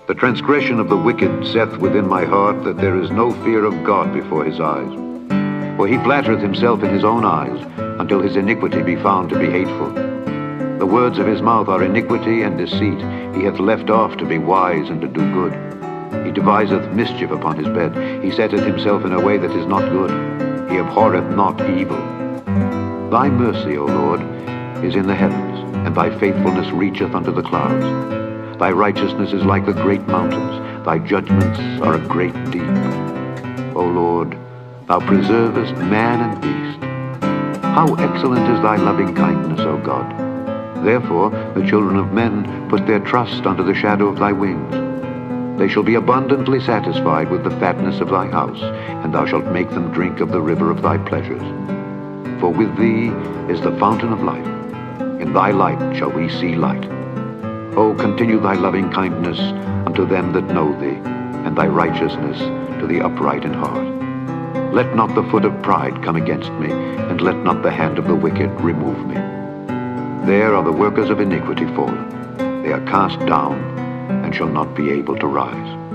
The transgression of the wicked saith within my heart that there is no fear of God before his eyes. For he flattereth himself in his own eyes, until his iniquity be found to be hateful. The words of his mouth are iniquity and deceit. He hath left off to be wise and to do good. He deviseth mischief upon his bed. He setteth himself in a way that is not good. He abhorreth not evil. Thy mercy, O Lord, is in the heavens, and thy faithfulness reacheth unto the clouds. Thy righteousness is like the great mountains. Thy judgments are a great deep. O Lord, thou preservest man and beast. How excellent is thy loving kindness, O God! Therefore the children of men put their trust under the shadow of thy wings. They shall be abundantly satisfied with the fatness of thy house, and thou shalt make them drink of the river of thy pleasures. For with thee is the fountain of life. In thy light shall we see light. O continue thy loving kindness unto them that know thee, and thy righteousness to the upright in heart. Let not the foot of pride come against me, and let not the hand of the wicked remove me. There are the workers of iniquity fallen. They are cast down, and shall not be able to rise.